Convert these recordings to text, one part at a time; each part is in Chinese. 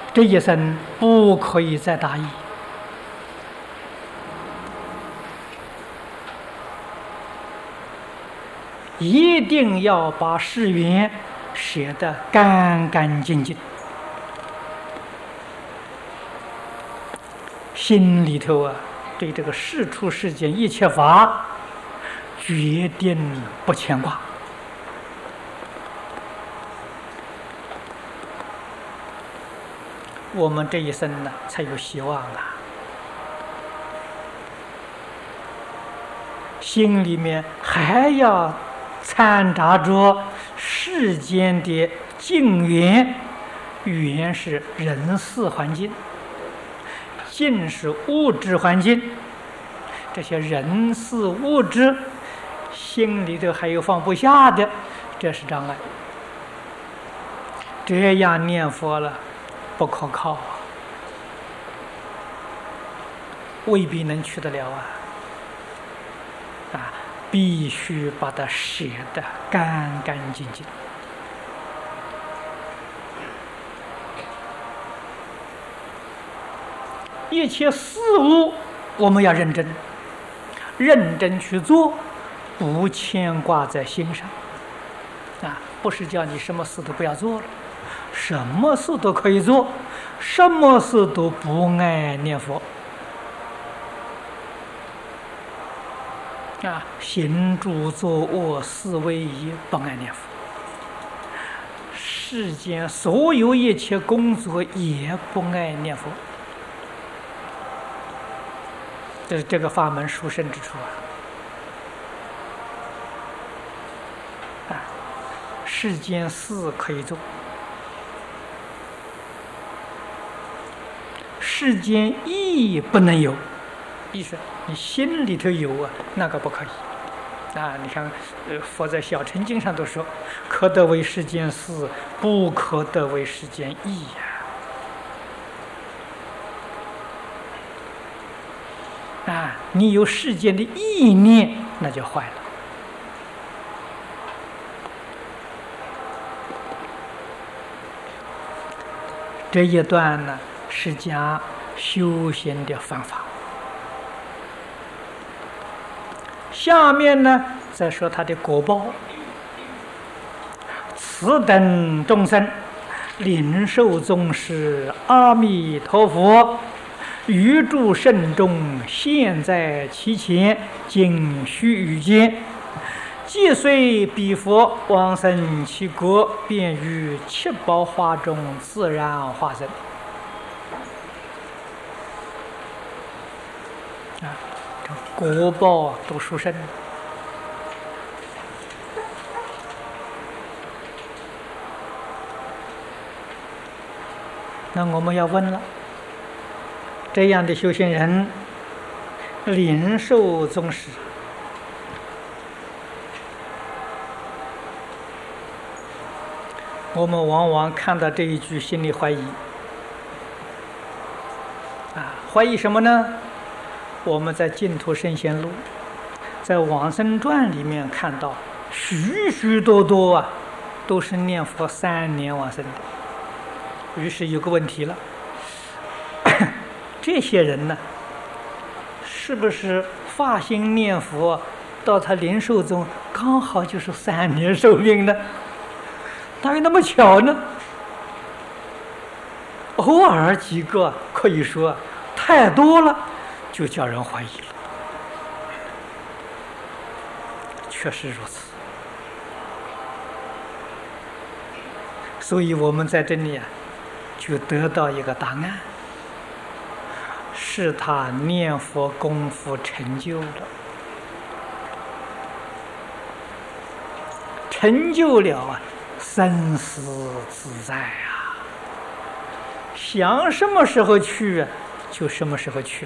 这一生不可以再大意。一定要把誓愿写得干干净净，心里头对这个世出世间一切法决定不牵挂。我们这一生才有希望心里面还要掺杂着世间的境缘，缘是人事环境，境是物质环境，这些人事物质心里头还有放不下的，这是障碍。这样念佛了不可靠未必能去得了必须把它写得干干净净。一切事物我们要认真去做，不牵挂在心上不是叫你什么事都不要做了，什么事都可以做，什么事都不爱念佛行住坐卧四威仪不爱念佛，世间所有一切工作也不爱念佛，这是这个法门殊胜之处世间事可以做，世间意不能有。意思你心里头有那个不可以你看佛在小乘经上都说，可得为世间事，不可得为世间意你有世间的意念，那就坏了。这一段是讲修行的方法，下面再说他的果报。此等众生领受宗师阿弥陀佛于诸圣众现在其前，仅须臾间，既虽彼佛往生其国，便于七宝花中自然化身果报都殊胜。那我们要问了，这样的修行人领受宗师，我们往往看到这一句心里怀疑怀疑什么呢？我们在净土圣贤录，在往生传里面看到许许多多都是念佛3年往生的。于是有个问题了，这些人是不是发心念佛到他临寿中刚好就是3年寿命呢？哪有那么巧呢？偶尔几个可以说，太多了就叫人怀疑了。确实如此。所以我们在这里就得到一个答案，是他念佛功夫成就了，成就了生死自在想什么时候去就什么时候去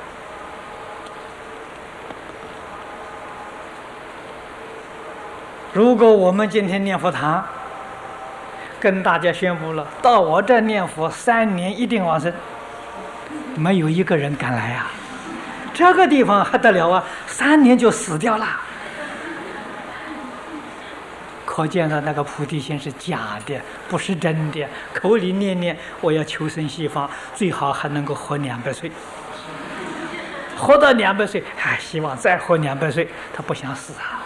如果我们今天念佛堂跟大家宣布了，到我这念佛3年一定往生，没有一个人敢来这个地方还得了3年就死掉了。 可见的那个菩提心是假的，不是真的。口里念念我要求生西方，最好还能够活200岁，活到200岁，还希望再活200岁，他不想死啊。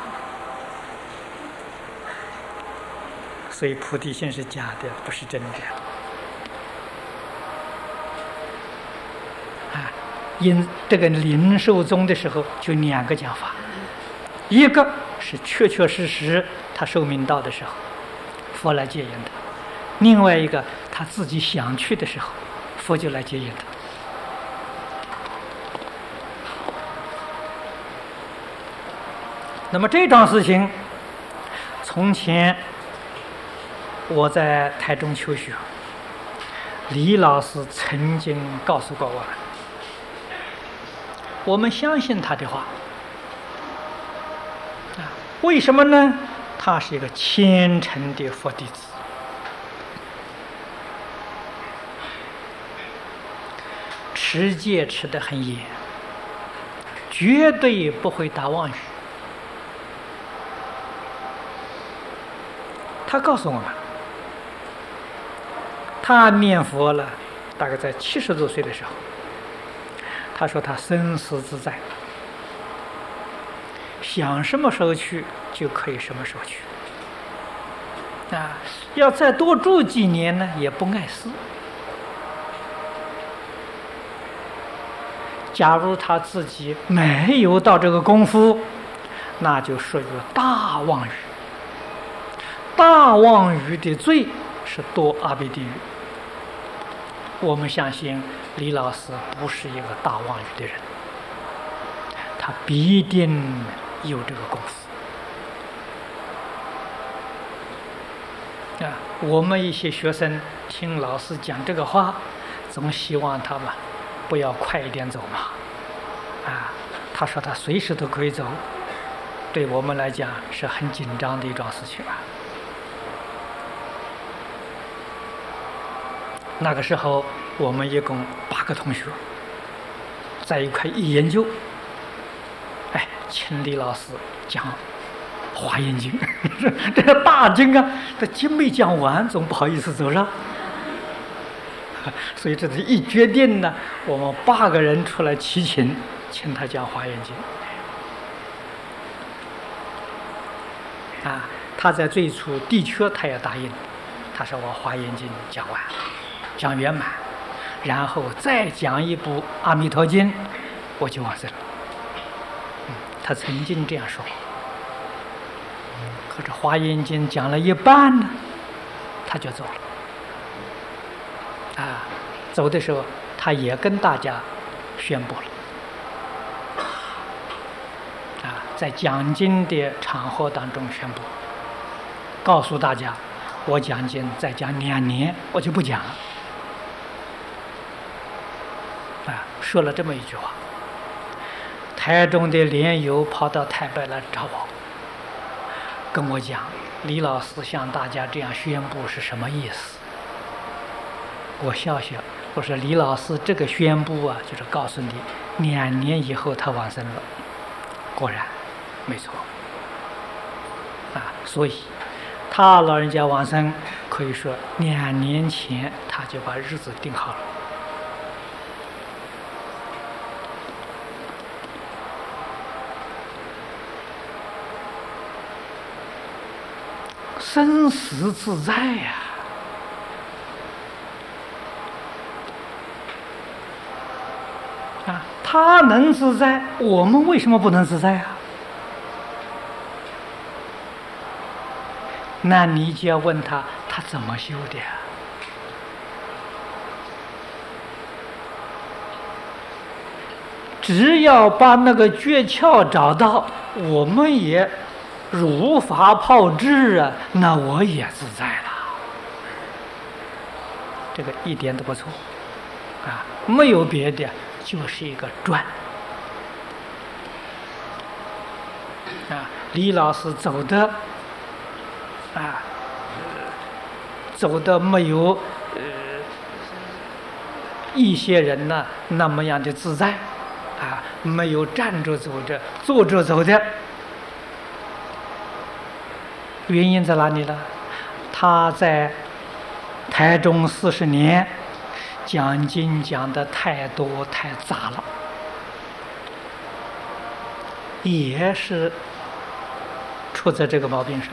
所以菩提心是假的，不是真的。因这个临寿终的时候，就2个讲法，一个是确确实实他寿命到的时候，佛来接引他；另外一个他自己想去的时候，佛就来接引他。那么这桩事情，从前我在台中求学，李老师曾经告诉过我们。我们相信他的话，为什么呢？他是一个虔诚的佛弟子，持戒持得很严，绝对不会打妄语。他告诉我们，他念佛了，大概在70多岁的时候。他说他生死自在，想什么时候去就可以什么时候去。要再多住几年呢，也不碍事。假如他自己没有到这个功夫，那就属于大妄语。大妄语的罪是堕阿鼻地狱。我们相信李老师不是一个大妄语的人，他必定有这个功夫。我们一些学生听老师讲这个话，总希望他们不要快一点走嘛。他说他随时都可以走，对我们来讲是很紧张的一桩事情啊。那个时候我们一共8个同学在一块一研究，请李老师讲《华严经》这个大经啊，这经没讲完，总不好意思走上，所以这是一决定呢，我们8个人出来齐请他讲《华严经》。他在最初的确他也答应，他说我《华严经》讲完，讲圆满，然后再讲一部《阿弥陀经》，我就往生了。他曾经这样说。可是《华严经》讲了一半呢，他就走了。走的时候，他也跟大家宣布了。在讲经的场合当中宣布，告诉大家，我讲经再讲2年，我就不讲了。说了这么一句话。台中的莲友跑到台北来找我，跟我讲，李老师向大家这样宣布是什么意思？我笑笑，我说李老师这个宣布啊，就是告诉你2年以后他往生了。果然没错。所以他老人家往生，可以说2年前他就把日子定好了。生死自在呀！他能自在，我们为什么不能自在啊？那你就要问他，他怎么修的呀？只要把那个诀窍找到，我们也如法炮制啊，那我也自在了。这个一点都不错没有别的，就是一个转李老师走的走的没有一些人呢那么样的自在没有站着走着坐着走的原因在哪里呢？他在台中40年，讲经讲的太多太杂了，也是出在这个毛病上。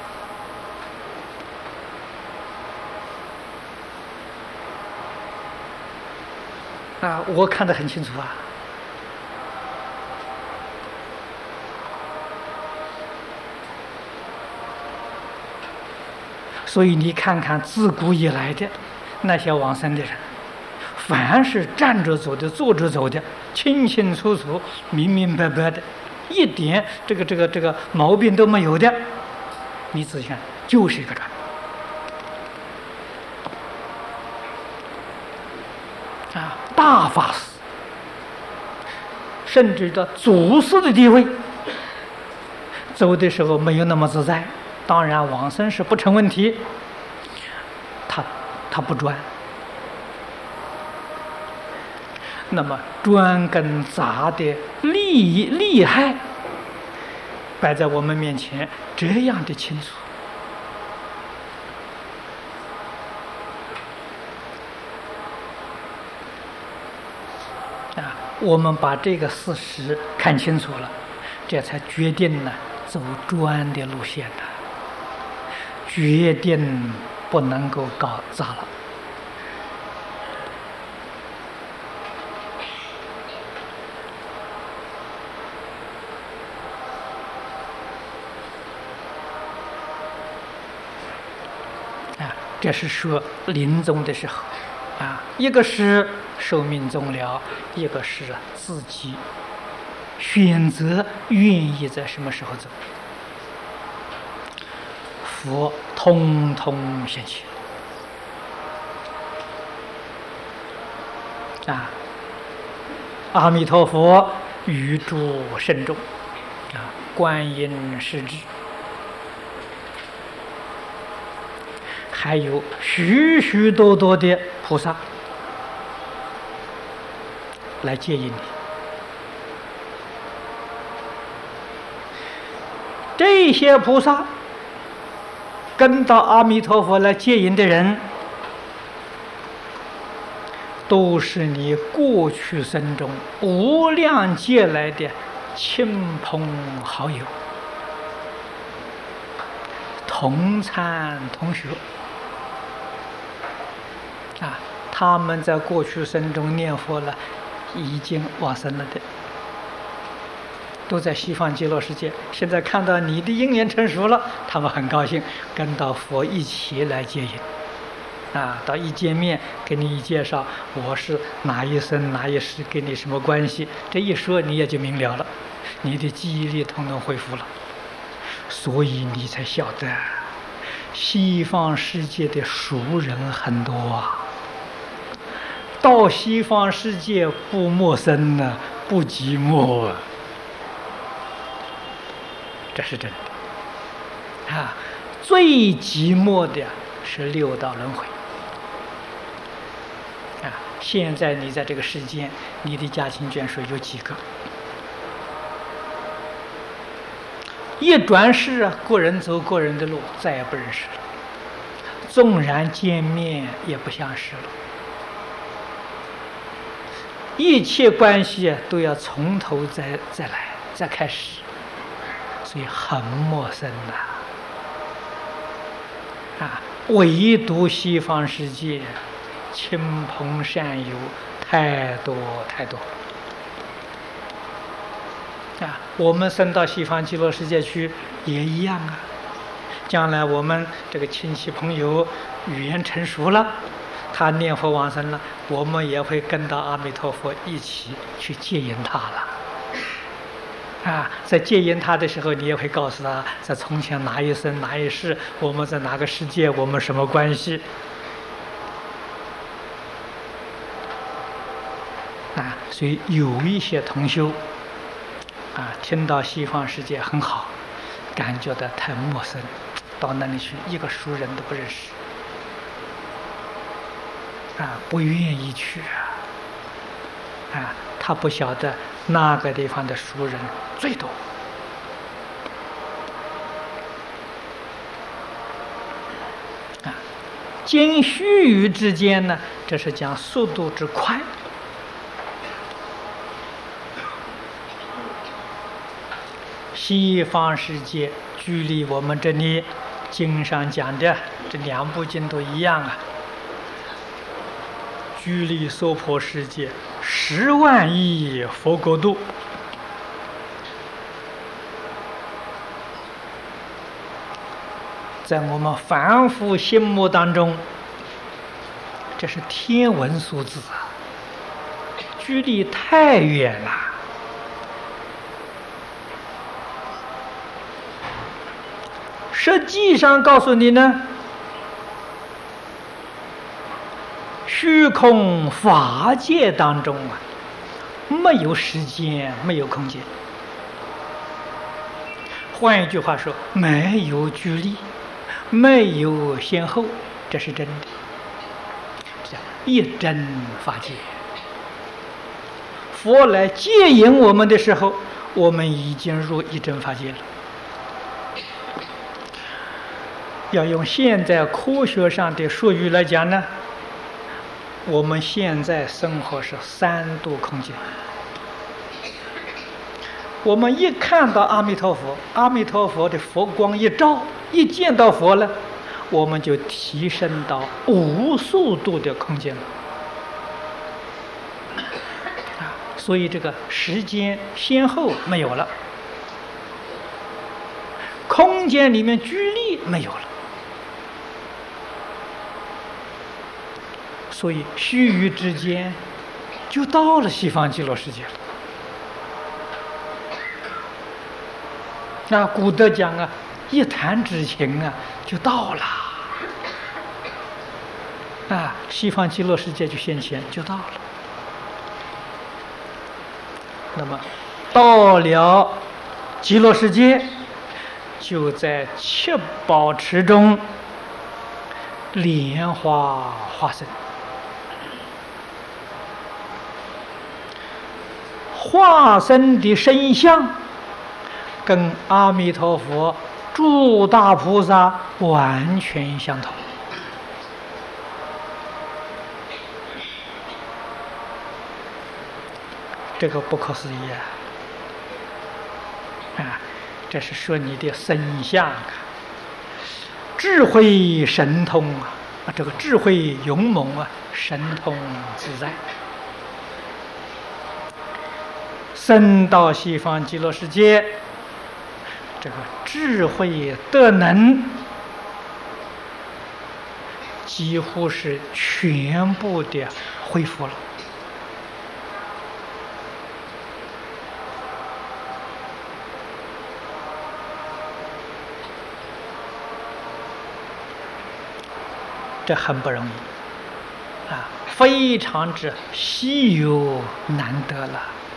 我看得很清楚啊。所以你看看自古以来的那些往生的人，凡是站着走的、坐着走的，清清楚楚、明明白白的，一点这个毛病都没有的，你仔细看，就是一个转。大法师，甚至到祖师的地位，走的时候没有那么自在。当然往生是不成问题，他不专。那么专跟杂的利害摆在我们面前，这样的清楚。我们把这个事实看清楚了，这才决定了走专的路线的，决定不能够搞砸了。这是说临终的时候，一个是寿命终了，一个是自己选择愿意在什么时候走，佛通通现前。阿弥陀佛与诸圣众，观音世智，还有许许多多的菩萨来接引你。这些菩萨跟到阿弥陀佛来接引的人，都是你过去生中无量劫来的亲朋好友，同参同学。他们在过去生中念佛了，已经往生了的，都在西方极乐世界。现在看到你的因缘成熟了，他们很高兴，跟到佛一起来接引。到一见面给你一介绍，我是哪一生哪一世，跟你什么关系？这一说你也就明了了，你的记忆力统统恢复了。所以你才晓得，西方世界的熟人很多啊。到西方世界不陌生呢，不寂寞啊，这是真的。最寂寞的是六道轮回。现在你在这个世间，你的家亲眷属有几个？一转世个人走个人的路，再也不认识了。纵然见面，也不相识了。一切关系都要从头再来，再开始，所以很陌生唯独西方世界，亲朋善友太多太多。我们升到西方极乐世界去也一样啊。将来我们这个亲戚朋友语言成熟了，他念佛往生了，我们也会跟到阿弥陀佛一起去接引他了。在接引他的时候，你也会告诉他，在从前哪一生哪一世，我们在哪个世界，我们什么关系。所以有一些同修听到西方世界很好，感觉到太陌生，到那里去一个熟人都不认识。不愿意去他不晓得那个地方的熟人最多经须臾之间呢，这是讲速度之快。西方世界距离我们这里经上讲的这两部经都一样啊，距离娑婆世界10万亿佛国度。在我们凡夫心目当中，这是天文数字啊，距离太远了。实际上告诉你呢，虚空法界当中啊，没有时间，没有空间。换一句话说，没有距离，没有先后，这是真的。这一真法界，佛来接引我们的时候，我们已经入一真法界了。要用现在科学上的术语来讲呢，我们现在生活是3度空间。我们一看到阿弥陀佛，阿弥陀佛的佛光一照，一见到佛了，我们就提升到无数度的空间了。所以这个时间先后没有了，空间里面距离没有了。所以须臾之间就到了西方极乐世界了。那古德讲啊，一弹指间啊就到了，啊，西方极乐世界就现前，就到了。那么到了极乐世界，就在七宝池中莲花化身。化身的身相跟阿弥陀佛、诸大菩萨完全相同。这个不可思议啊！这是说你的身相啊，智慧神通啊，这个智慧勇猛啊，神通自在。升到西方极乐世界，这个智慧德能几乎是全部的恢复了。这很不容易啊，非常之稀有难得了。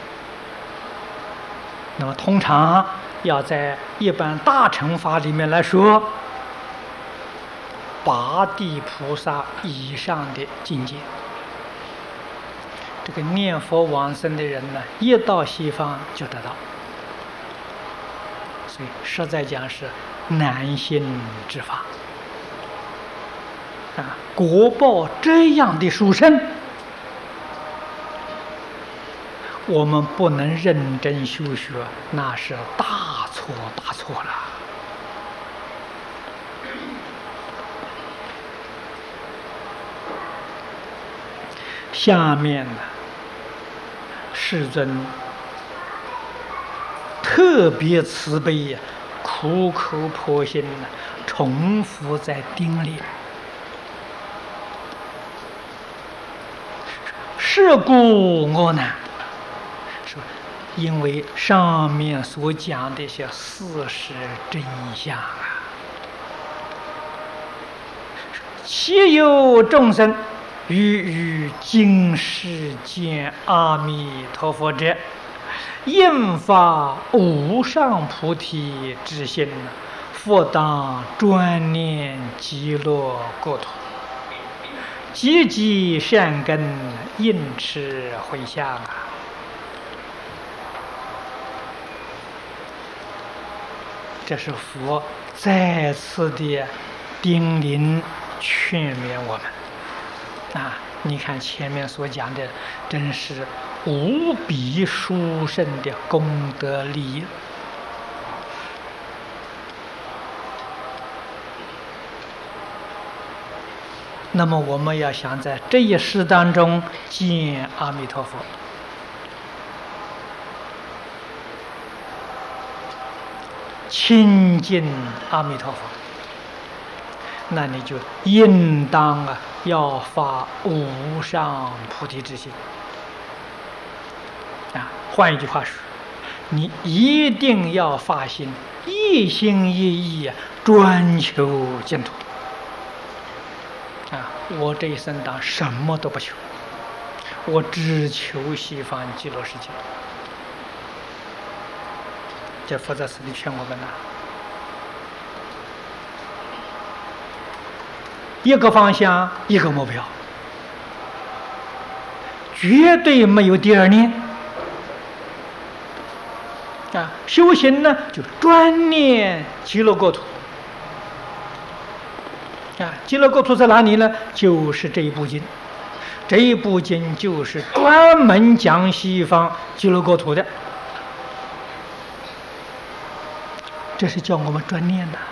那么通常要在一般大乘法里面来说，八地菩萨以上的境界，这个念佛往生的人呢，一到西方就得到，所以实在讲是难行之法啊！果报这样的殊胜，我们不能认真修学，那是大错大错了。下面呢，世尊特别慈悲呀，苦口婆心的重复在叮咛。是故我难。因为上面所讲的一些事实真相啊，其有众生于今世见阿弥陀佛者，应发无上菩提之心，复当专念极乐国土，积积善根，应持回向啊！这是佛再次的叮咛劝勉我们。你看前面所讲的，真是无比殊胜的功德利益。那么我们要想在这一世当中见阿弥陀佛，亲近阿弥陀佛，那你就应当要发无上菩提之心。换一句话说，你一定要发心，一心一意专求净土。我这一生当什么都不求，我只求西方极乐世界。这佛在此里劝我们一个方向，一个目标，绝对没有第二念。修行呢，就专念极乐国土。极乐国土在哪里呢？就是这一部经，这一部经就是专门讲西方极乐国土的，这是叫我们专念的。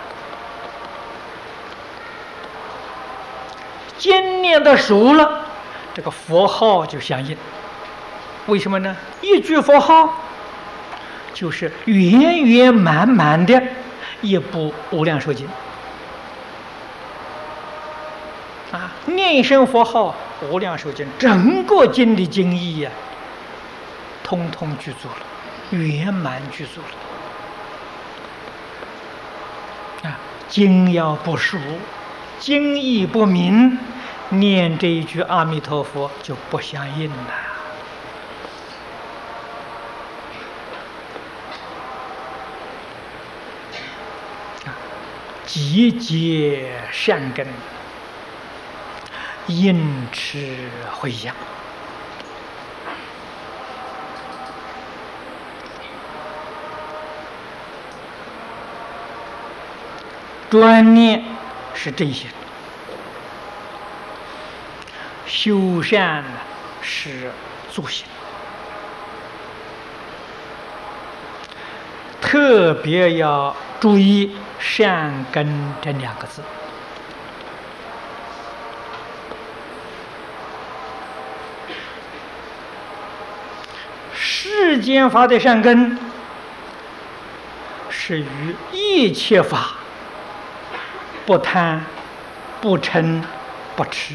经念的熟了，这个佛号就相应。为什么呢？一句佛号就是圆圆满满的一部无量寿经。念一声佛号，无量寿经整个经的经义通通具足了，圆满具足了。经要不熟，经义不明，念这一句阿弥陀佛就不相应了。集结善根，应持回向。专念是正心，修善是助心。特别要注意善根这两个字。世间法的善根是于一切法不贪、不嗔、不痴。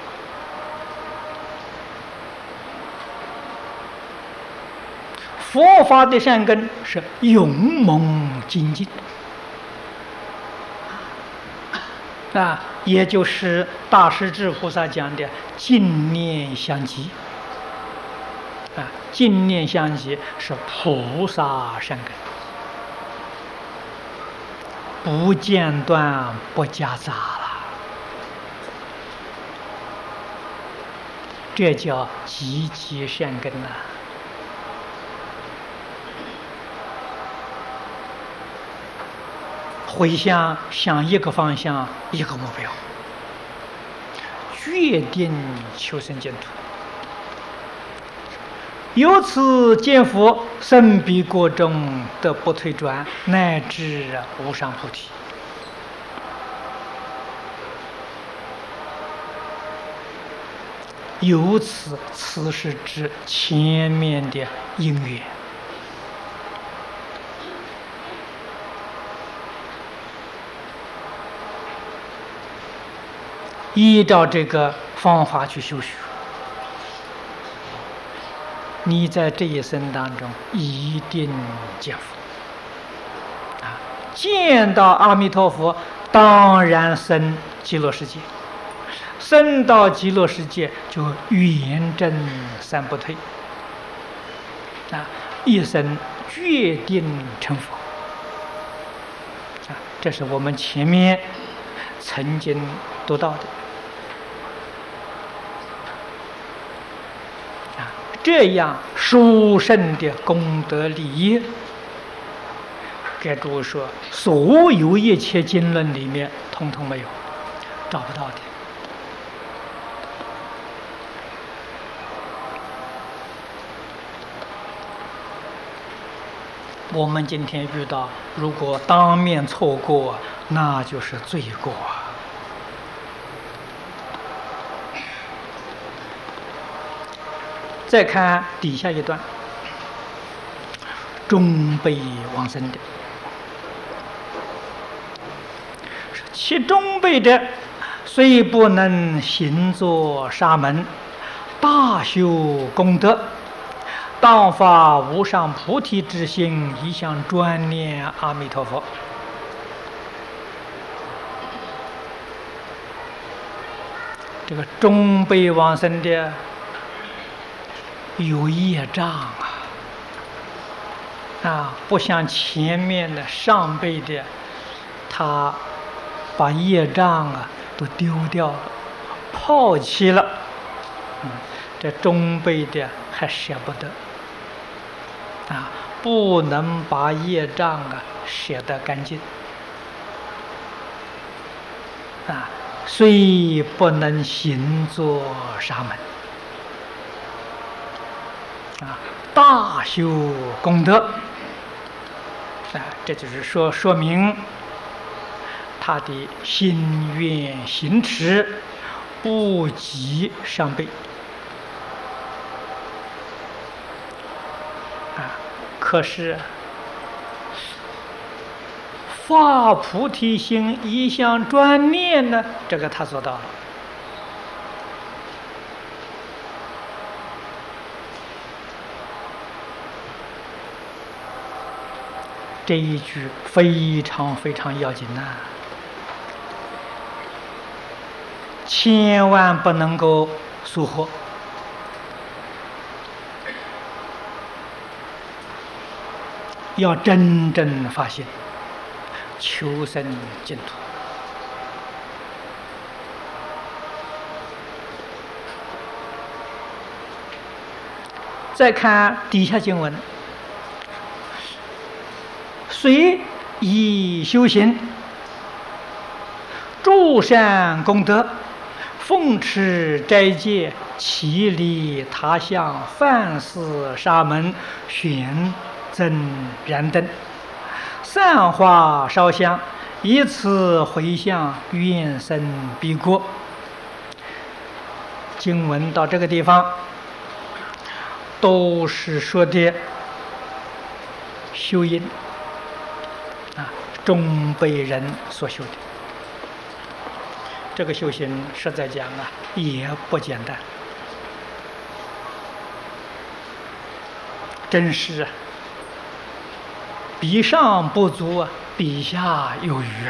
佛法的善根是勇猛精进，也就是大势至菩萨讲的净念相继。净念相继是菩萨善根，不间断，不夹杂了，这叫积极善根呐。回向向一个方向，一个目标，决定求生净土。由此见佛，生彼国中，得不退转，乃至无上菩提。由此，此是指前面的因缘。依照这个方法去修学，你在这一生当中一定见佛。见到阿弥陀佛，当然生极乐世界。生到极乐世界，就圆证三不退。一生决定成佛。这是我们前面曾经读到的。这样殊胜的功德利益，给诸位说，所有一切经论里面通通没有， 找不到的。我们今天遇到，如果当面错过，那就是罪过啊。再看底下一段，中辈往生的，其中辈者，虽不能行作沙门，大修功德，当发无上菩提之心，一向专念阿弥陀佛。这个中辈往生的有业障不像前面的上辈的，他把业障都丢掉了，抛弃了。这中辈的还舍不得不能把业障舍得干净虽不能行作沙门大修功德这就是说明他的心愿行持不及上辈可是发菩提心一向专念呢，这个他做到了。这一句非常非常要紧千万不能够疏忽。要真正发现求生净土。再看底下经文，虽以修行诸善功德，奉持斋戒，祈礼他乡，饭施沙门，悬赠燃灯，散花烧香，以此回向，愿生彼国。经文到这个地方都是说的修因中辈人所修的。这个修行实在讲也不简单，真是比上不足比下有余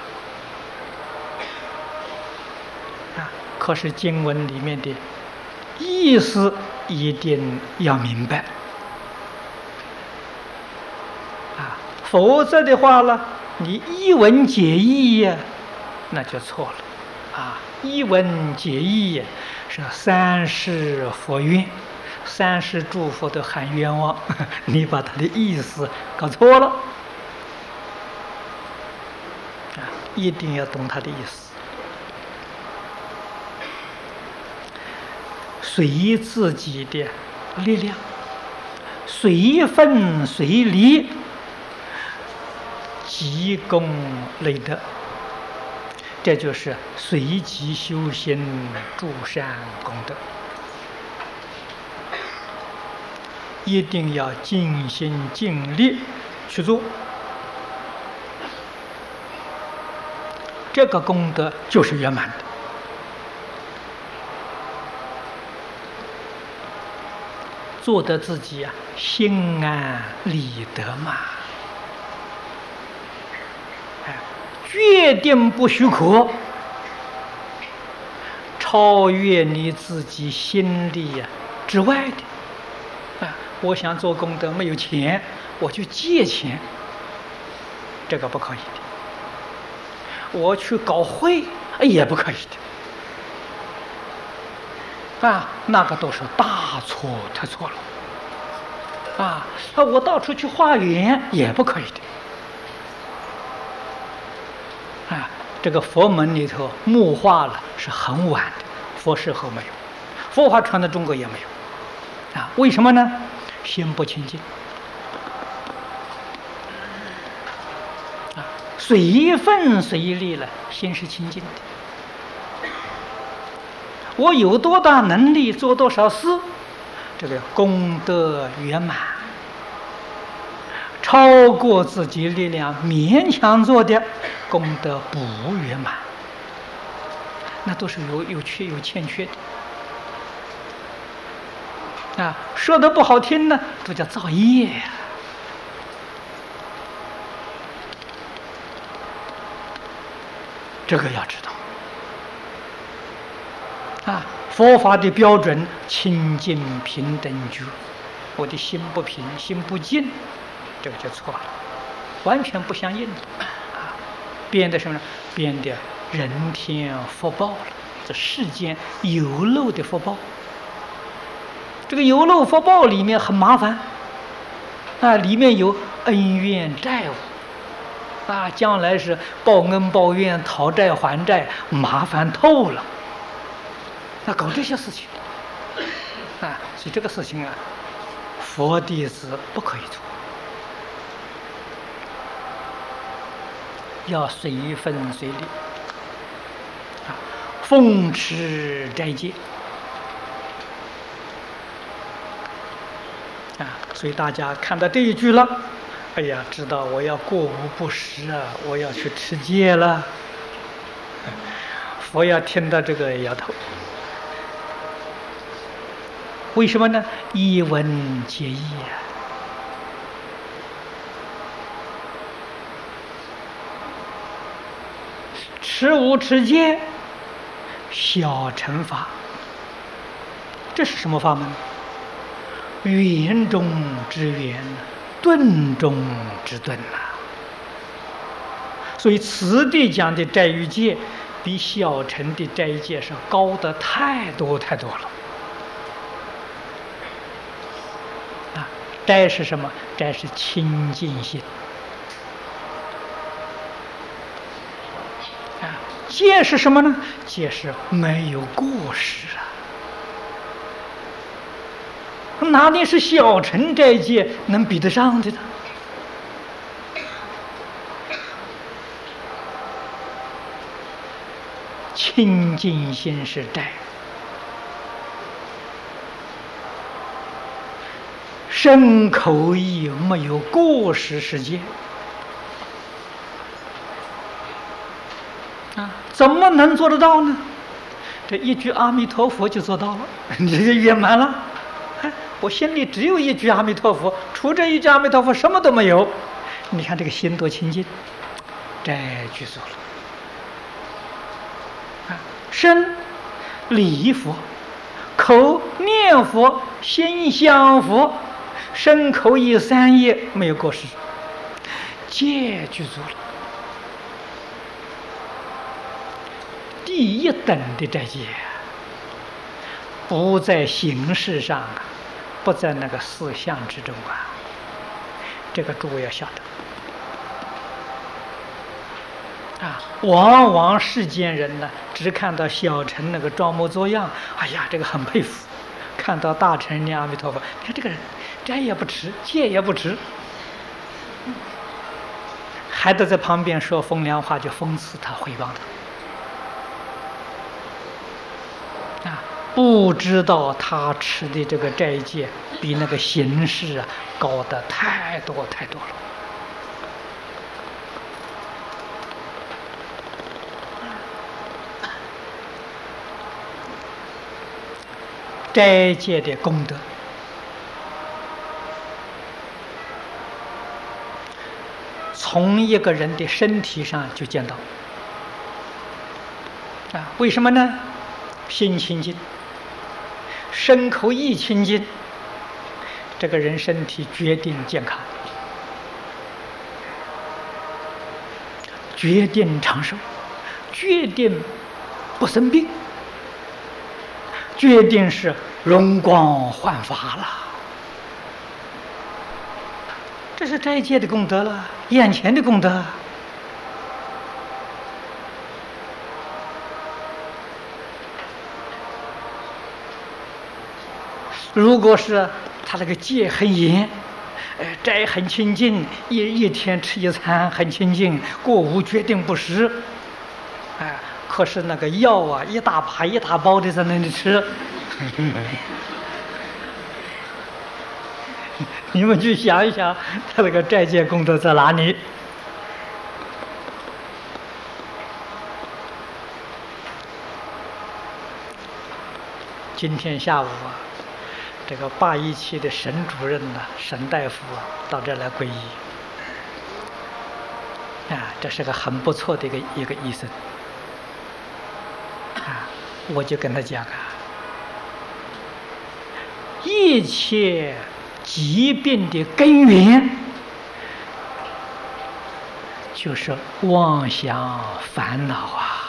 可是经文里面的意思一定要明白否则的话呢，你一文解义那就错了一文解义是三世佛愿，三世诸佛都喊冤枉，你把他的意思搞错了一定要懂他的意思，随自己的力量，随分随力，积功累德，这就是随机修行诸善功德。一定要尽心尽力去做，这个功德就是圆满的。做得自己心安理得嘛，决定不许可，超越你自己心力之外的。我想做功德没有钱，我去借钱，这个不可以的。我去搞会也不可以的那个都是大错特错了我到处去化缘也不可以的这个佛门里头木化了是很晚的，佛时候没有，佛法传到中国也没有，为什么呢？心不清净，随分随力了，心是清净的。我有多大能力做多少事，这个功德圆满，超过自己力量勉强做的功德不圆满，那都是有欠缺的。说的不好听呢，都叫造业。这个要知道。佛法的标准清净平等觉，我的心不平，心不净，这个就错了，完全不相应的。变的什么呢？变的人天福报了，这世间有漏的福报。这个有漏福报里面很麻烦，里面有恩怨债务，将来是报恩报怨、讨债还债，麻烦透了。搞这些事情，所以这个事情佛弟子不可以做，要随分随力，奉持斋戒。所以大家看到这一句了，哎呀，知道我要过午不食我要去持戒了。佛要听到这个摇头，为什么呢？一闻皆意持无持戒，小乘法，这是什么法门？圆中之圆，顿中之顿所以此地讲的斋与戒，比小乘的斋戒是高得太多太多了。斋是什么？斋是清净心。戒是什么呢？戒是没有过失哪里是小乘斋戒能比得上的呢？清净心是斋，身口意没有过失是戒怎么能做得到呢？这一句阿弥陀佛就做到了，你这个圆满了。我心里只有一句阿弥陀佛，除这一句阿弥陀佛什么都没有。你看这个心多清净，斋具足了。身礼佛，口念佛，心想佛，身口意三业没有过失，戒具足了。第一等的斋戒，不在形式上不在那个四相之中这个诸位要晓得往往世间人呢，只看到小乘那个装模作样，哎呀，这个很佩服；看到大乘念阿弥陀佛，你看这个人斋也不持，戒也不持，还得在旁边说风凉话，就讽刺他、诽谤他。不知道他持的这个斋戒比那个形式高得太多太多了。斋戒的功德，从一个人的身体上就见到为什么呢？心清净，身口意清净，这个人身体决定健康，决定长寿，决定不生病，决定是容光焕发了。这是斋戒的功德了，眼前的功德如果是他那个戒很严，斋很清净，一天吃一餐很清净，过午决定不食，可是那个药啊，一大把一大包的在那里吃。你们去想一想，他那个斋戒功德在哪里？今天下午啊，这个817的沈主任呐、沈大夫啊，到这来皈依。这是个很不错的一个医生。我就跟他讲一切疾病的根源就是妄想烦恼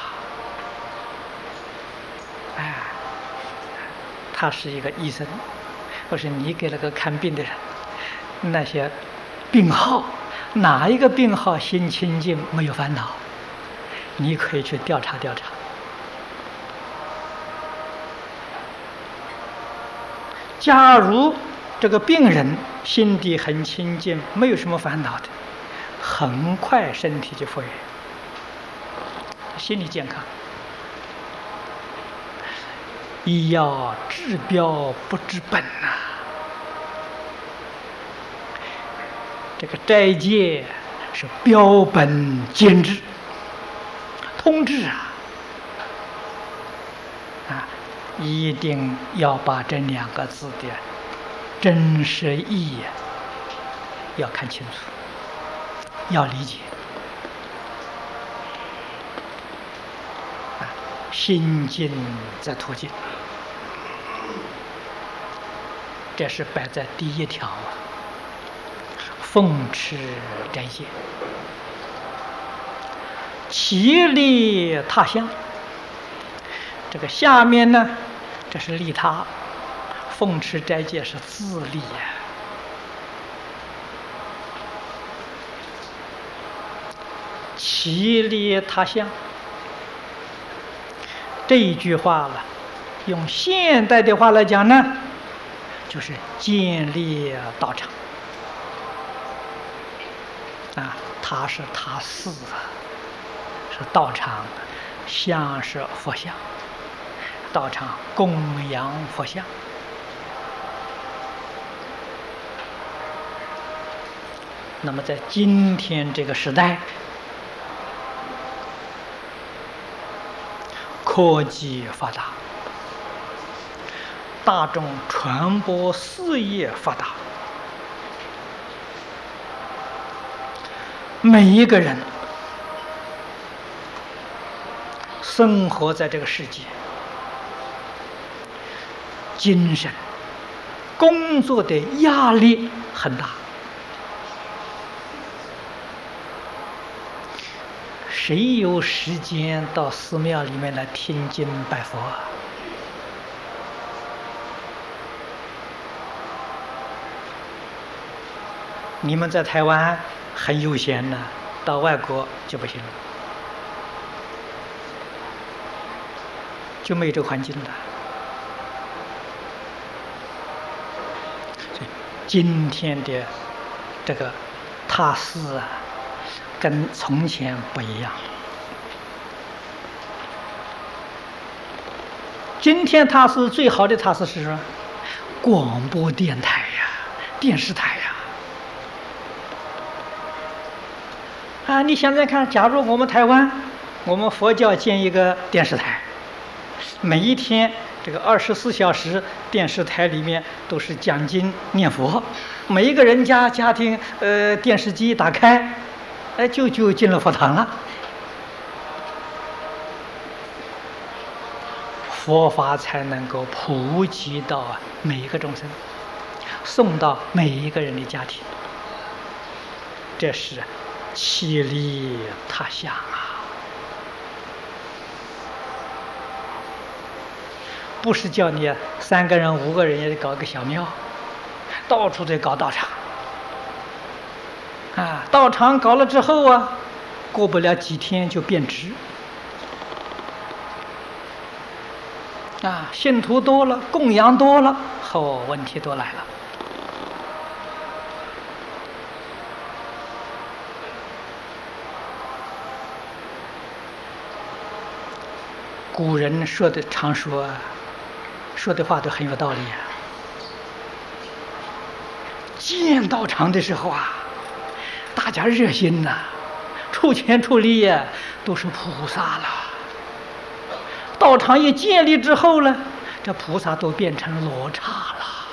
他是一个医生，我说你给那个看病的人，那些病号，哪一个病号心清净没有烦恼？你可以去调查调查。假如这个病人心地很清净，没有什么烦恼的，很快身体就复原，心理健康。医药治标不治本这个斋戒是标本兼治，通治一定要把这2个字的真实意义要看清楚，要理解。心静则脱尽，这是摆在第1条奉持斋戒，其利他乡。这个下面呢，这是利他，奉持斋戒是自利其利他乡。这一句话了，用现代的话来讲呢，就是建立道场他是他寺是道场，像是佛像，道场供养佛像。那么在今天这个时代，科技发达，大众传播事业发达，每一个人生活在这个世界，精神工作的压力很大，谁有时间到寺庙里面来听经拜佛你们在台湾很悠闲呢，到外国就不行了，就没有这个环境了。所以今天的这个他寺跟从前不一样。今天他寺最好的他寺是什么？广播电台电视台你想想看，假如我们台湾，我们佛教建一个电视台，每一天这个24小时电视台里面都是讲经念佛，每一个人家庭电视机打开，就进了佛堂了。佛法才能够普及到每一个众生，送到每一个人的家庭。这是其利他乡不是叫你3个人5个人也得搞一个小庙，到处得搞道场道场搞了之后过不了几天就变质信徒多了，供养多了， 后问题都来了。古人说的常说的话都很有道理啊。建道场的时候啊，大家热心呐，出钱出力呀，都是菩萨了。道场一建立之后呢，这菩萨都变成罗刹了。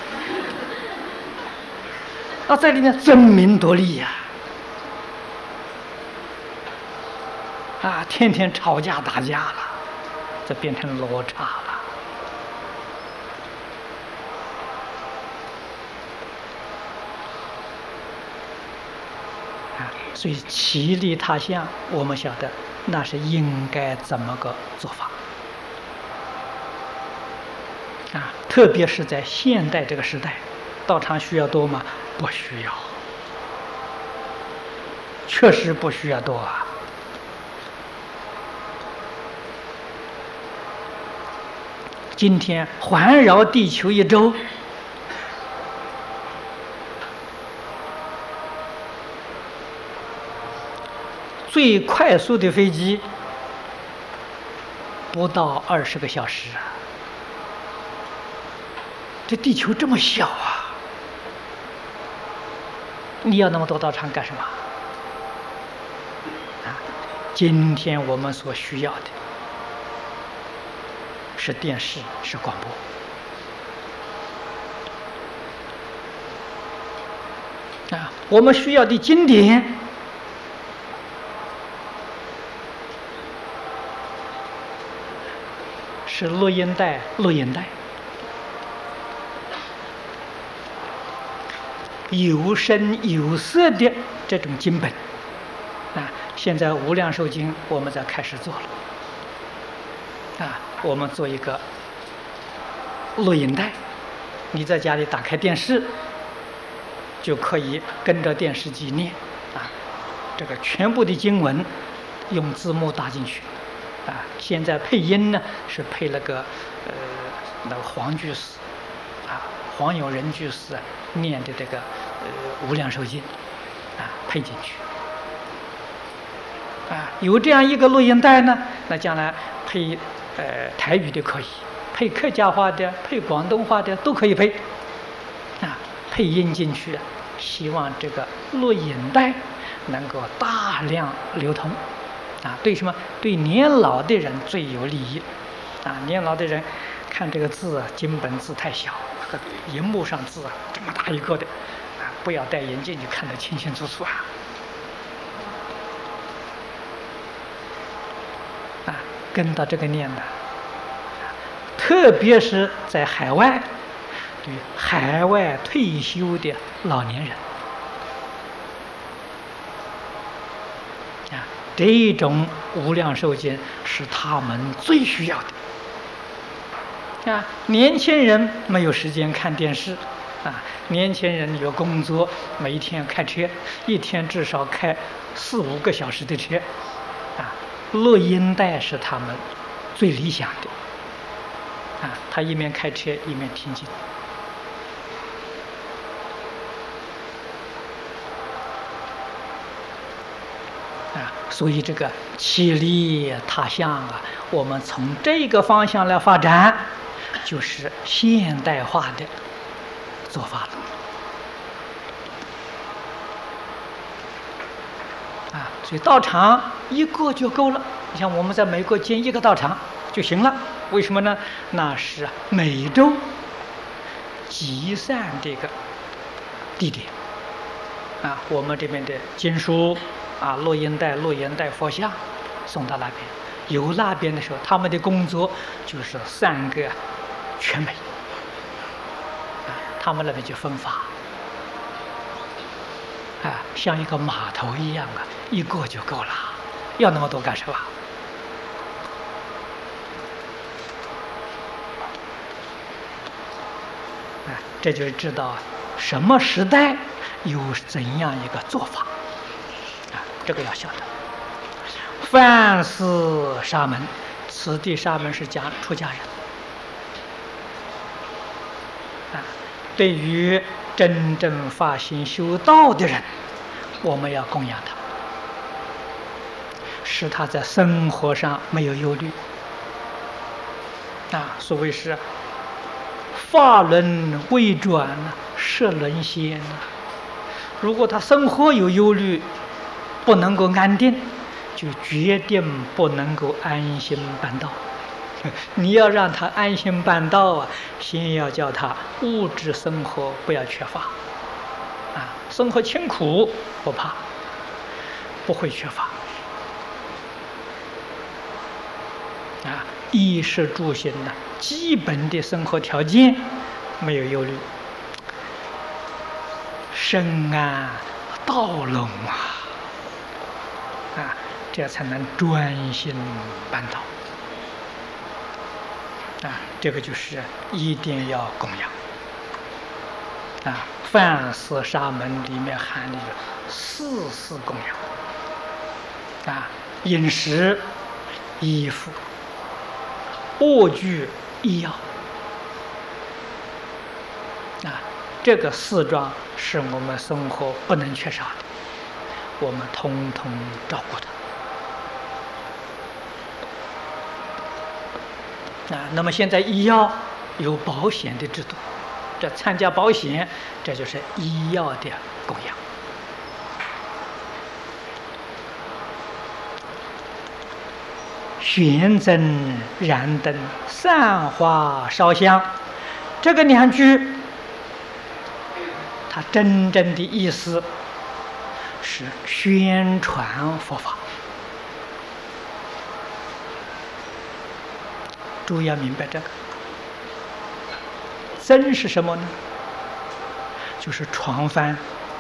那在里面争名夺利呀，天天吵架打架了，这变成罗刹了。所以其利他乡，我们晓得那是应该怎么个做法特别是在现代这个时代，道场需要多吗？不需要，确实不需要多啊。今天环绕地球一周，最快速的飞机不到20个小时啊！这地球这么小啊，你要那么多道场干什么？今天我们所需要的是电视，是广播我们需要的经典是录音带、录影带，有声有色的这种经本现在无量寿经我们在开始做了我们做一个录影带，你在家里打开电视就可以跟着电视机念这个全部的经文用字幕打进去现在配音呢是配那个黄居士黄永仁居士念的这个无量寿经配进去有这样一个录音带呢，那将来配台语的可以，配客家话的、配广东话的都可以配配音进去，希望这个录影带能够大量流通对什么？对年老的人最有利益年老的人看这个字经本字太小，这个荧幕上字这么大一个的不要戴眼镜就看得清清楚楚跟到这个念的特别是在海外，对海外退休的老年人这种无量寿经是他们最需要的年轻人没有时间看电视年轻人有工作，每一天开车，一天至少开4、5个小时的车录音带是他们最理想的他一面开车一面听经所以这个其利他乡我们从这个方向来发展，就是现代化的做法了所以道场一个就够了。你像我们在美国建一个道场就行了，为什么呢？那是每周集散这个地点我们这边的经书录音带、佛像送到那边，有那边的时候，他们的工作就是3个全美他们那边就分发像一个码头一样一个就够了，要那么多干什么？这就知道什么时代有怎样一个做法这个要晓得。凡是沙门，此地沙门是讲出家人对于真正发心修道的人，我们要供养他，使他在生活上没有忧虑。所谓是法轮未转，摄轮先。如果他生活有忧虑，不能够安定，就决定不能够安心办道。你要让他安心办道先要叫他物质生活不要缺乏。生活清苦不怕，不会缺乏。衣食住行基本的生活条件没有忧虑，身安道隆这才能专心办道。这个就是一定要供养。梵四沙门里面含的四事供养。饮食、衣服、卧具、医药。这个四桩是我们生活不能缺少的，我们统统照顾它。那么现在医药有保险的制度，这参加保险，这就是医药的供养。悬灯、燃灯、散花、烧香，这个两句，它真正的意思是宣传佛法。注意要明白这个。灯是什么呢？就是床幡，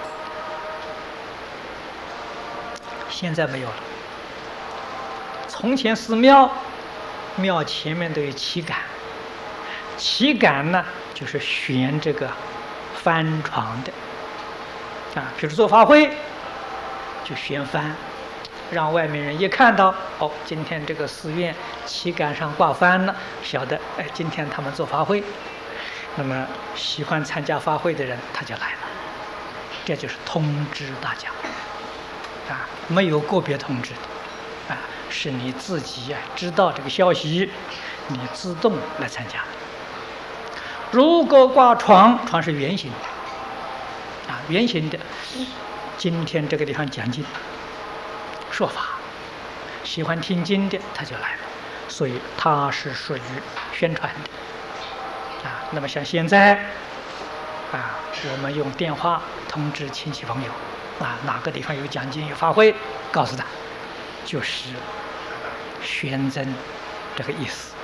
现在没有了。从前寺庙前面都有旗杆，旗杆呢就是悬这个幡床的。比如做法会就悬幡，让外面人一看到今天这个寺院旗杆上挂幡了，晓得今天他们做法会，那么喜欢参加法会的人他就来了。这就是通知大家没有个别通知的是你自己知道这个消息，你自动来参加。如果挂床是圆形的圆形的，今天这个地方讲经说法，喜欢听经的他就来了，所以它是属于宣传的那么像现在我们用电话通知亲戚朋友哪个地方有讲经有法会，告诉他就是宣真这个意思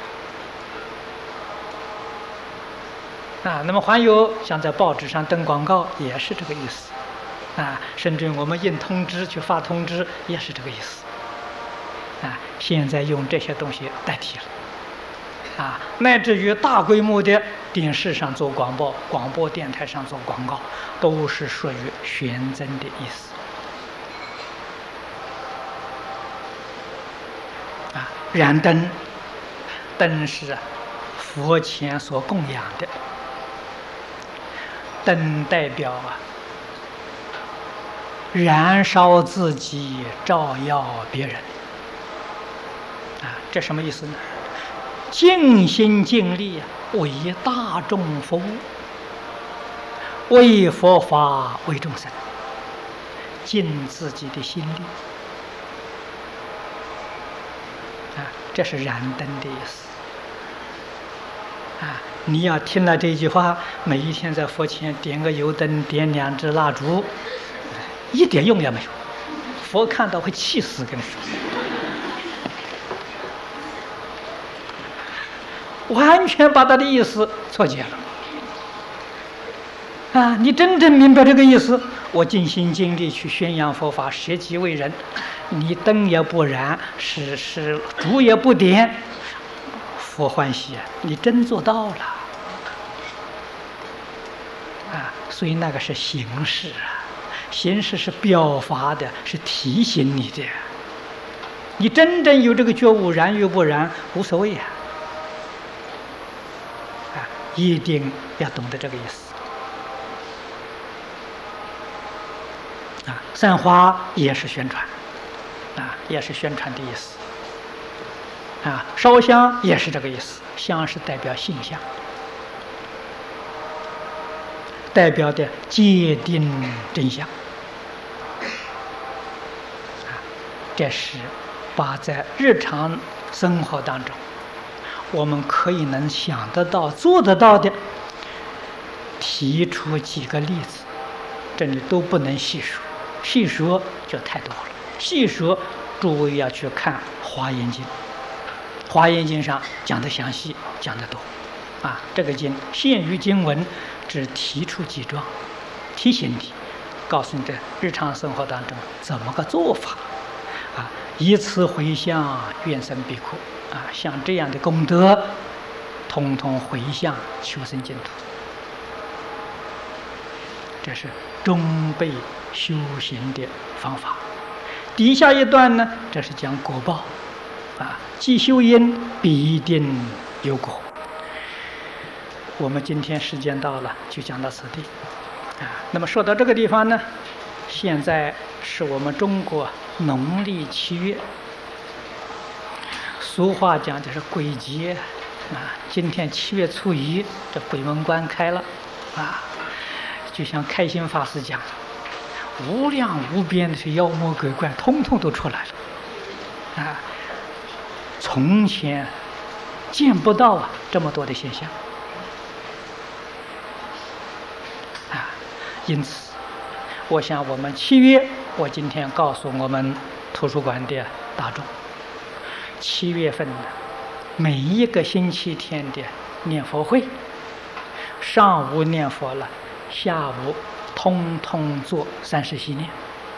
那么还有像在报纸上登广告也是这个意思甚至我们印通知去发通知也是这个意思现在用这些东西代替了乃至于大规模的电视上做广播，广播电台上做广告，都是属于宣真的意思燃灯，灯是佛前所供养的，灯代表燃烧自己，照耀别人这什么意思呢？尽心尽力为大众服务，为佛法为众生，尽自己的心力这是燃灯的意思你要听了这句话，每一天在佛前点个油灯，点2支蜡烛，一点用也没有，佛看到会气死，跟你说完全把他的意思错解了你真正明白这个意思，我尽心尽力去宣扬佛法，舍己为人，你灯也不燃，是烛也不点，佛欢喜你真做到了所以那个是形式形式是表法的，是提醒你的。你真正有这个觉悟，燃与不燃无所谓一定要懂得这个意思。散花也是宣传，也是宣传的意思。烧香也是这个意思，香是代表性相，代表的界定真相。这是把在日常生活当中我们可以能想得到、做得到的，提出几个例子，这里都不能细说，细说就太多了。细说，诸位要去看《华严经》，《华严经》上讲得详细，讲得多。这个经限于经文，只提出几桩，提醒你，告诉你在日常生活当中怎么个做法。以此回向，愿生彼国。像这样的功德，统统回向求生净土。这是中辈修行的方法。底下一段呢，这是讲果报，既修因必定有果。我们今天时间到了，就讲到此地。那么说到这个地方呢，现在是我们中国农历7月，俗话讲的是鬼节今天7月初1，这鬼门关开了就像开心法师讲，无量无边的是妖魔鬼怪，通通都出来了从前见不到这么多的现象因此我想我们7月，我今天告诉我们图书馆的大众，7月份的每一个星期天的念佛会，上午念佛了，下午通通做30系念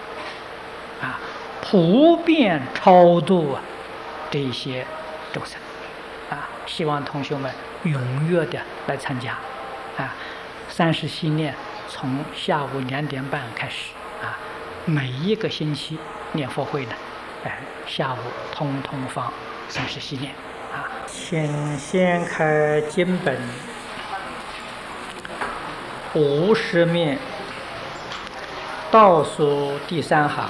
普遍超度这些众生希望同学们踊跃的来参加30系念从下午2点半开始每一个星期念佛会呢下午通通放30系念请先开经本50面倒数第3行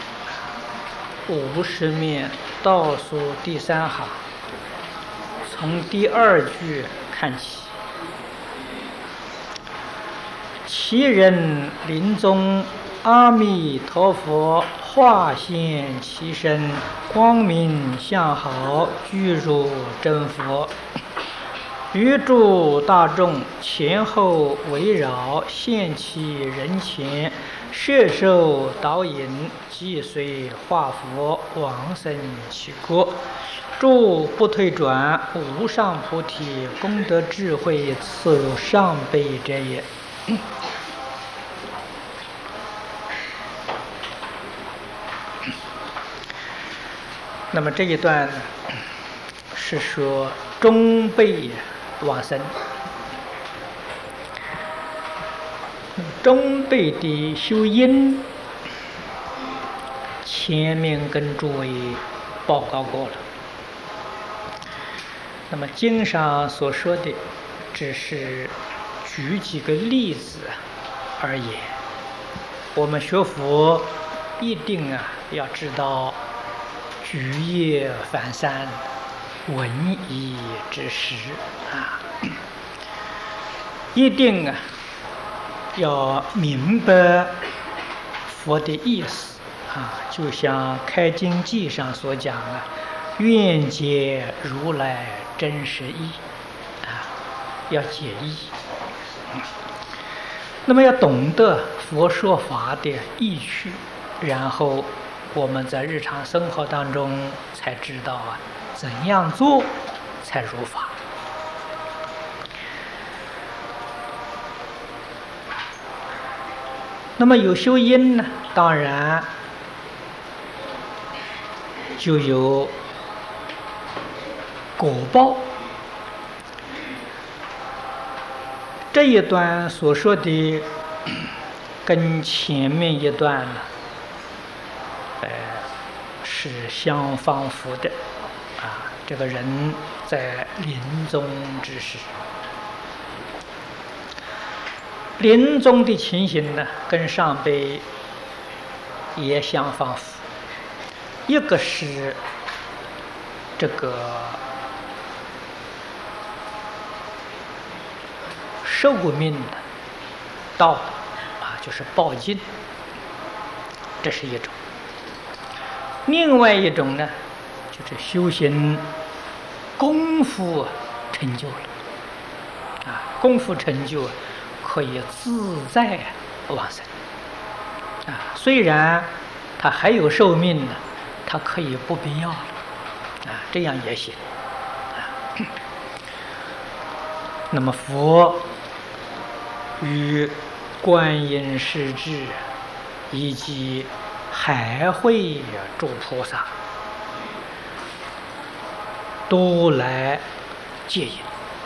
，50面倒数第3行，从第2句看起。其人临终，阿弥陀佛化现其身，光明相好，具如真佛。于诸大众前后围绕，现其人前，摄受导引，即随化佛，往生其国。诸不退转，无上菩提功德智慧，此上辈者也。那么这一段是说中辈往生，中辈的修因，前面跟诸位报告过了。那么经上所说的只是举几个例子而已。我们学佛一定要知道举业反三，闻一知十一定要明白佛的意思就像开经记上所讲愿解如来真实义要解义。那么要懂得佛说法的意趣，然后我们在日常生活当中才知道怎样做才如法。那么有修因呢，当然就有果报。这一段所说的跟前面一段呢是相仿佛的这个人在临终之时临终的情形呢，跟上辈也相仿佛。一个是这个寿命的到了就是报尽，这是一种。另外一种呢，就是修行功夫成就了功夫成就可以自在往生虽然他还有寿命呢，他可以不必要了这样也行那么佛与观音世智以及海会诸菩萨都来接引。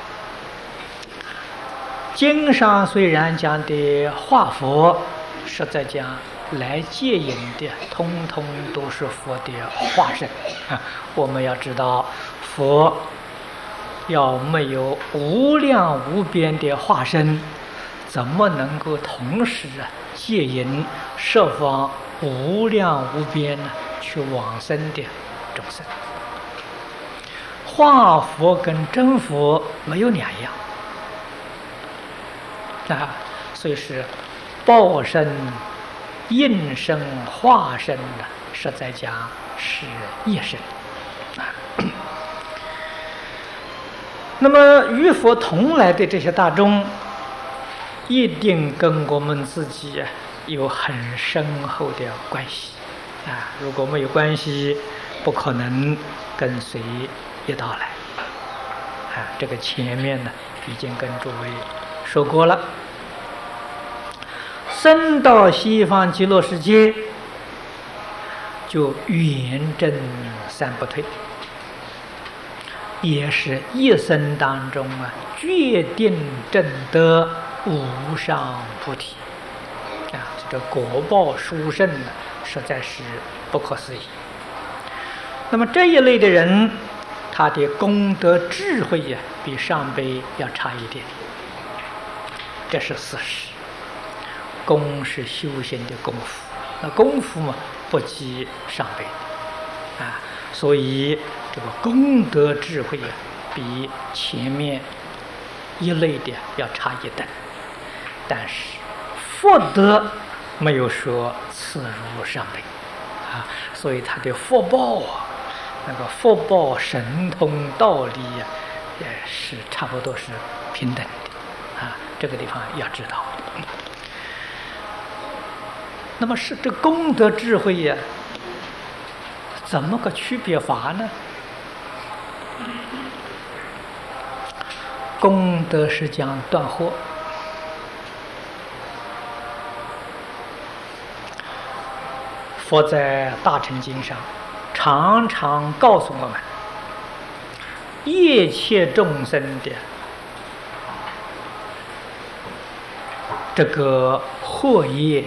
经上虽然讲的化佛，实在讲来接引的通通都是佛的化身我们要知道，佛要没有无量无边的化身，怎么能够同时接引十方无量无边去往生的众生？化佛跟真佛没有两样所以是报身、应身、化身实在讲是一身那么与佛同来的这些大众，一定跟我们自己有很深厚的关系如果没有关系，不可能跟随一道来这个前面呢已经跟诸位说过了。生到西方极乐世界，就圆证三不退，也是一生当中决定证得无上菩提这个果报殊胜实在是不可思议。那么这一类的人，他的功德智慧比上辈要差一点，这是事实。功是修行的功夫，那功夫嘛不及上辈所以这个功德智慧比前面一类的要差一等。但是福德没有说次如上辈所以他的福报那个福报神通道理也是差不多是平等的这个地方要知道。那么是这功德智慧怎么个区别法呢？功德是讲断惑，佛在大乘经上常常告诉我们，一切众生的这个惑业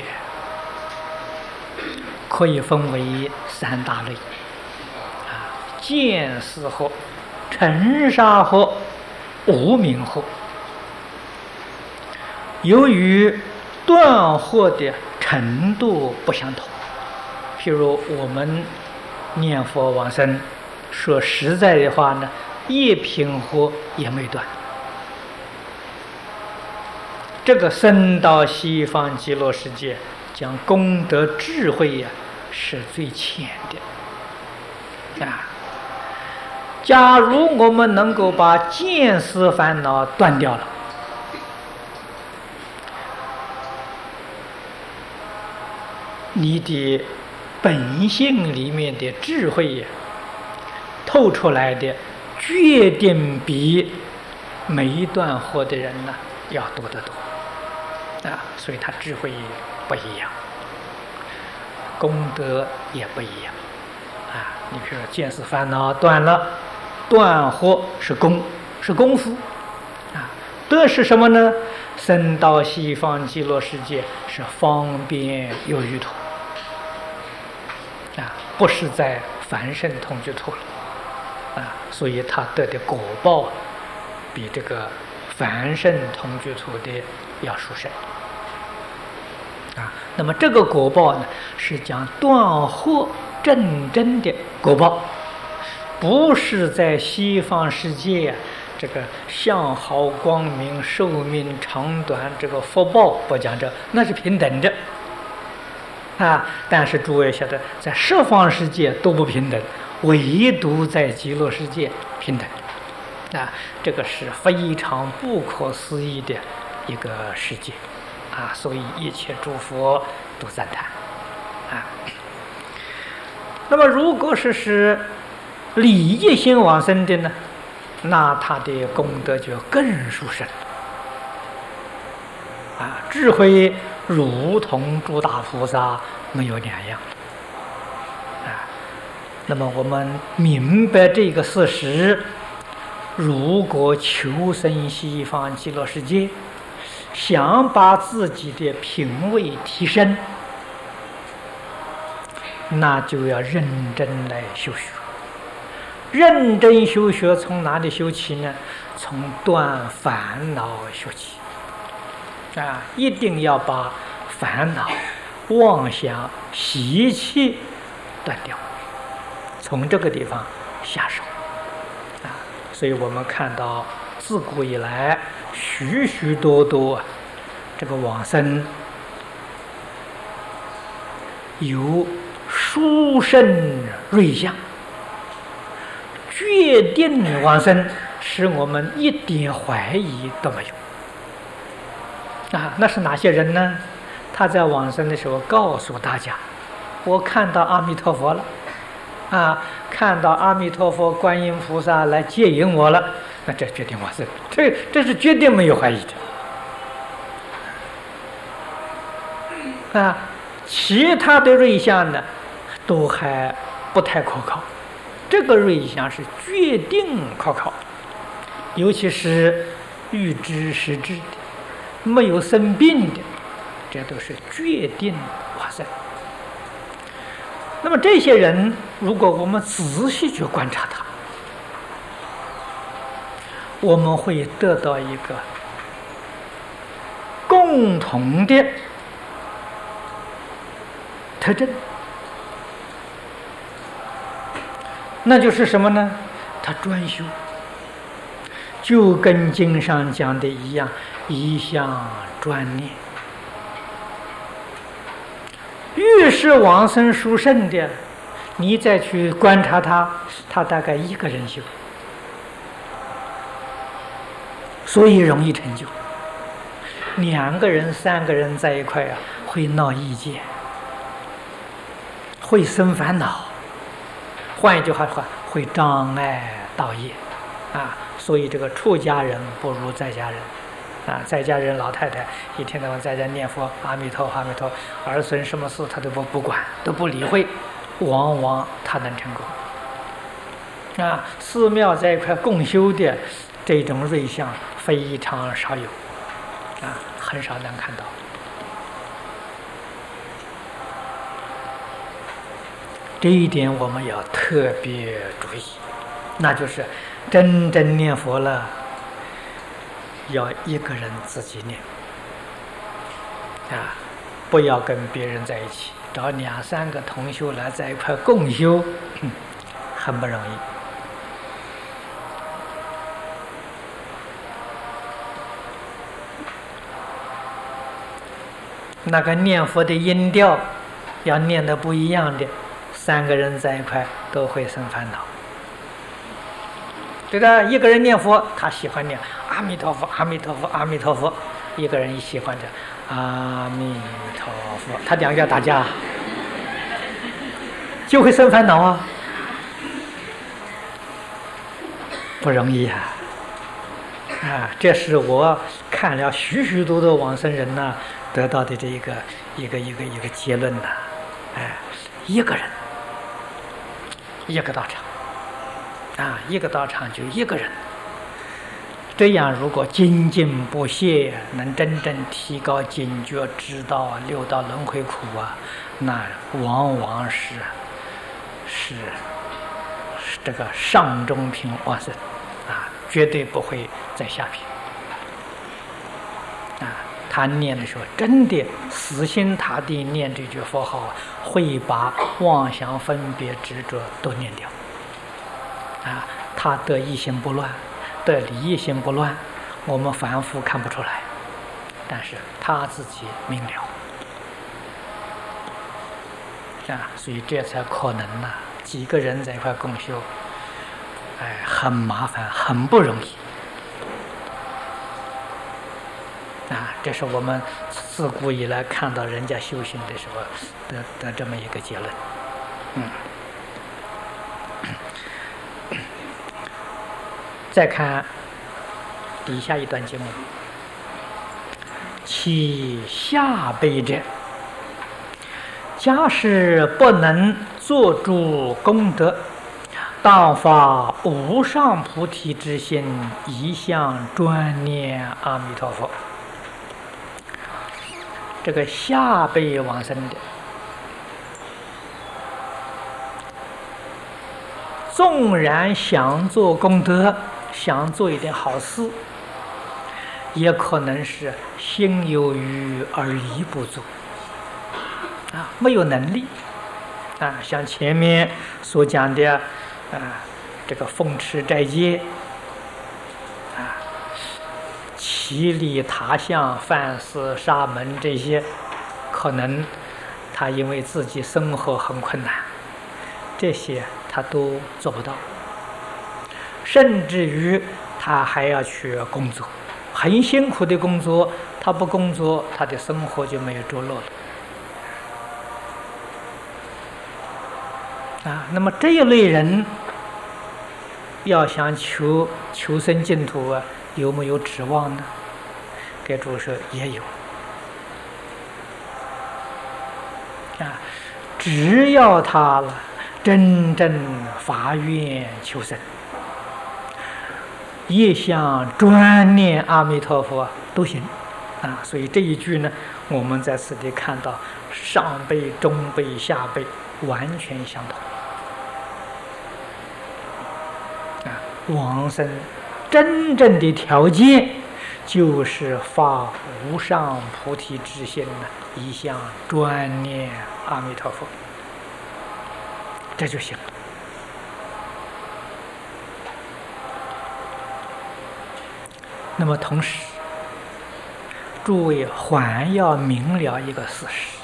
可以分为三大类见思惑、尘沙惑、无明惑。由于断惑的程度不相同，譬如我们念佛往生，说实在的话呢，一品惑也没断。这个生到西方极乐世界，讲功德智慧是最浅的假如我们能够把见思烦恼断掉了，你的本性里面的智慧透出来的，决定比没断惑的人要多得多所以他智慧不一样，功德也不一样你比如说见思烦恼断了，断惑是功，是功夫得是什么呢？生到西方极乐世界是方便有余土不是在凡圣同居土了所以他得的果报比这个凡圣同居土的要殊胜啊。那么这个果报呢，是讲断惑正真的果报，不是在西方世界这个相好光明、寿命长短这个福报不讲这，那是平等的啊。但是诸位晓得，在十方世界都不平等，唯独在极乐世界平等啊。这个是非常不可思议的一个世界啊，所以一切诸佛都赞叹啊。那么如果是利益心往生的呢，那他的功德就更殊胜啊，智慧如同诸大菩萨没有两样啊。那么我们明白这个事实，如果求生西方极乐世界，想把自己的品位提升，那就要认真来修学。认真修学从哪里修起呢？从断烦恼修起啊！一定要把烦恼、妄想、习气断掉，从这个地方下手啊！所以我们看到自古以来许许多多这个往生有殊胜瑞相，决定往生，使我们一点怀疑都没有啊！那是哪些人呢？他在往生的时候告诉大家：“我看到阿弥陀佛了，啊，看到阿弥陀佛、观音菩萨来接引我了。”那这决定往生，这是绝对没有怀疑的啊！其他的瑞相呢，都还不太可靠。这个瑞相是决定可靠，尤其是预知实知的，没有生病的，这都是决定往生。那么这些人，如果我们仔细去观察他，我们会得到一个共同的特征。那就是什么呢？他专修，就跟经上讲的一样，一向专念。越是往生殊胜的，你再去观察他，他大概一个人修，所以容易成就。2个人、3个人在一块啊，会闹意见，会生烦恼。换一句话说，会障碍道业啊，所以这个出家人不如在家人啊。在家人老太太一天到晚在家念佛，阿弥陀佛阿弥陀，儿孙什么事他都不管，都不理会，往往他能成功啊。寺庙在一块共修的这种瑞相非常少有啊，很少能看到。这一点我们要特别注意，那就是真正念佛了，要一个人自己念啊，不要跟别人在一起，找2、3个同修来在一块共修，很不容易。那个念佛的音调要念的不一样的，3个人在一块都会生烦恼。对的，一个人念佛，他喜欢念阿弥陀佛，阿弥陀佛，阿弥陀佛；一个人喜欢着阿弥陀佛，他2个要打架，就会生烦恼啊，不容易啊！啊，这是我看了许许多多往生人呢得到的这一个结论呐，哎，一个人。一个道场啊，一个道场就一个人。这样如果精进不懈，能真正提高警觉，知道6道轮回苦啊，那往往是这个上中品往生啊，绝对不会在下品他念的时候，真的死心塌地念这句佛号，会把妄想、分别、执着都念掉。他得一心不乱，得理一心不乱，我们凡夫看不出来，但是他自己明了。所以这才可能几个人在一块共修，很麻烦，很不容易。这是我们自古以来看到人家修行的时候的这么一个结论。再看底下一段经文：其下辈者，假使不能做诸功德，当发无上菩提之心，一向专念阿弥陀佛。这个下辈往生的，纵然想做功德，想做一点好事，也可能是心有余而力不足，没有能力。像前面所讲的这个奉持斋戒，祈礼他相、犯事、沙门，这些可能他因为自己生活很困难，这些他都做不到，甚至于他还要去工作，很辛苦的工作，他不工作，他的生活就没有着落了。那么这一类人要想求生净土有没有指望呢？给诸说也有。只要他真正发愿求生，一向专念阿弥陀佛都行。所以这一句呢，我们在此地看到上辈、中辈、下辈完全相同。往生真正的条件就是发无上菩提之心，一向专念阿弥陀佛，这就行了。那么同时，诸位还要明了一个事实：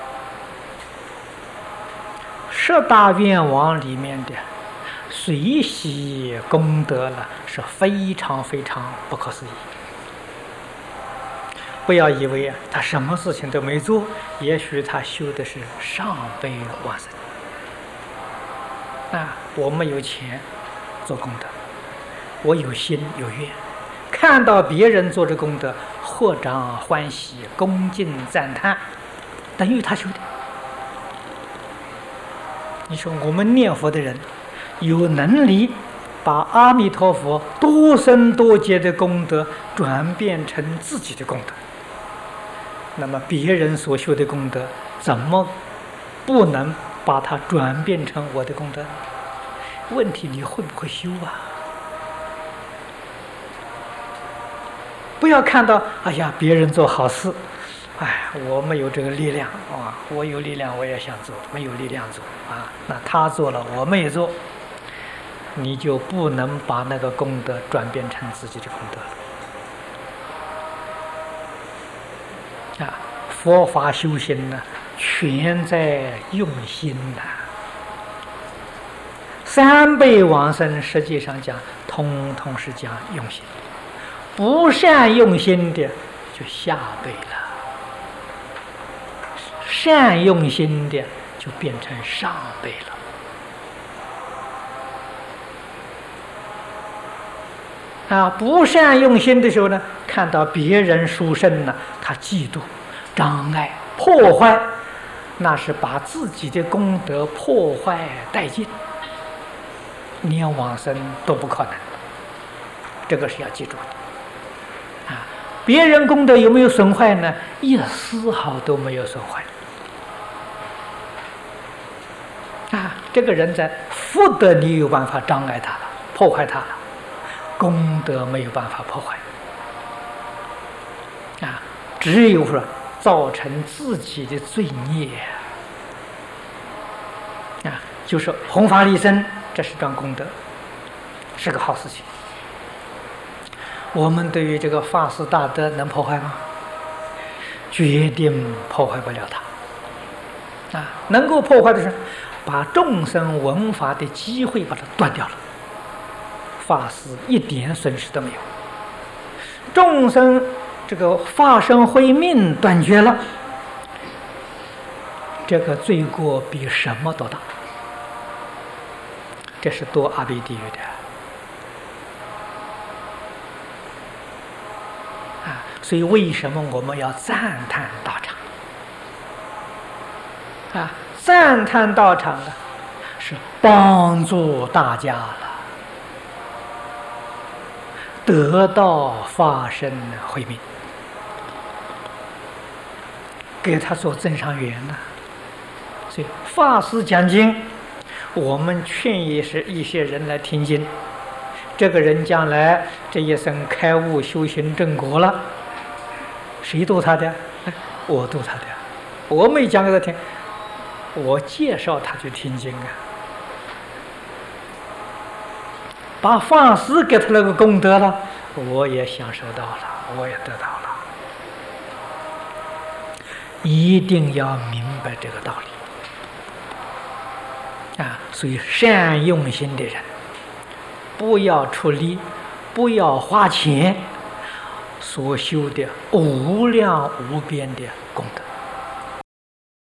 十大愿望里面的随喜功德是非常非常不可思议。不要以为他什么事情都没做，也许他修的是上辈往生。我没有钱做功德，我有心有愿，看到别人做这功德，获长欢喜，恭敬赞叹，等于他修的。你说我们念佛的人有能力把阿弥陀佛多生多劫的功德转变成自己的功德，那么别人所修的功德怎么不能把它转变成我的功德？问题你会不会修不要看到哎呀别人做好事，我没有这个力量我有力量我也想做，没有力量做那他做了我没做，你就不能把那个功德转变成自己的功德了。佛法修行呢，全在用心三辈往生实际上讲，通通是讲用心，不善用心的就下辈了，善用心的就变成上辈了。不善用心的时候呢，看到别人殊胜他嫉妒、障碍、破坏，那是把自己的功德破坏殆尽，连往生都不可能。这个是要记住的。别人功德有没有损坏呢？一丝毫都没有损坏。这个人在福德你有办法障碍他了，破坏他了，功德没有办法破坏。 啊，只有说造成自己的罪孽啊，就是弘法利生，这是桩功德，是个好事情。我们对于这个法师大德能破坏吗？决定破坏不了它啊！能够破坏的是把众生闻法的机会把它断掉了，法师一点损失都没有。众生这个法身慧命断绝了，这个罪过比什么都大，这是堕阿鼻地狱的。所以，为什么我们要赞叹道场？啊，赞叹道场呢，是帮助大家了，得到法身慧命，给他做增上缘呢。所以，法师讲经，我们劝一些人来听经，这个人将来这一生开悟修行正果了。谁度他的？我度他的。我没讲给他听，我介绍他去听经啊，把法师给他那个功德了，我也享受到了，我也得到了。一定要明白这个道理啊！所以善用心的人，不要出力，不要花钱。所修的无量无边的功德。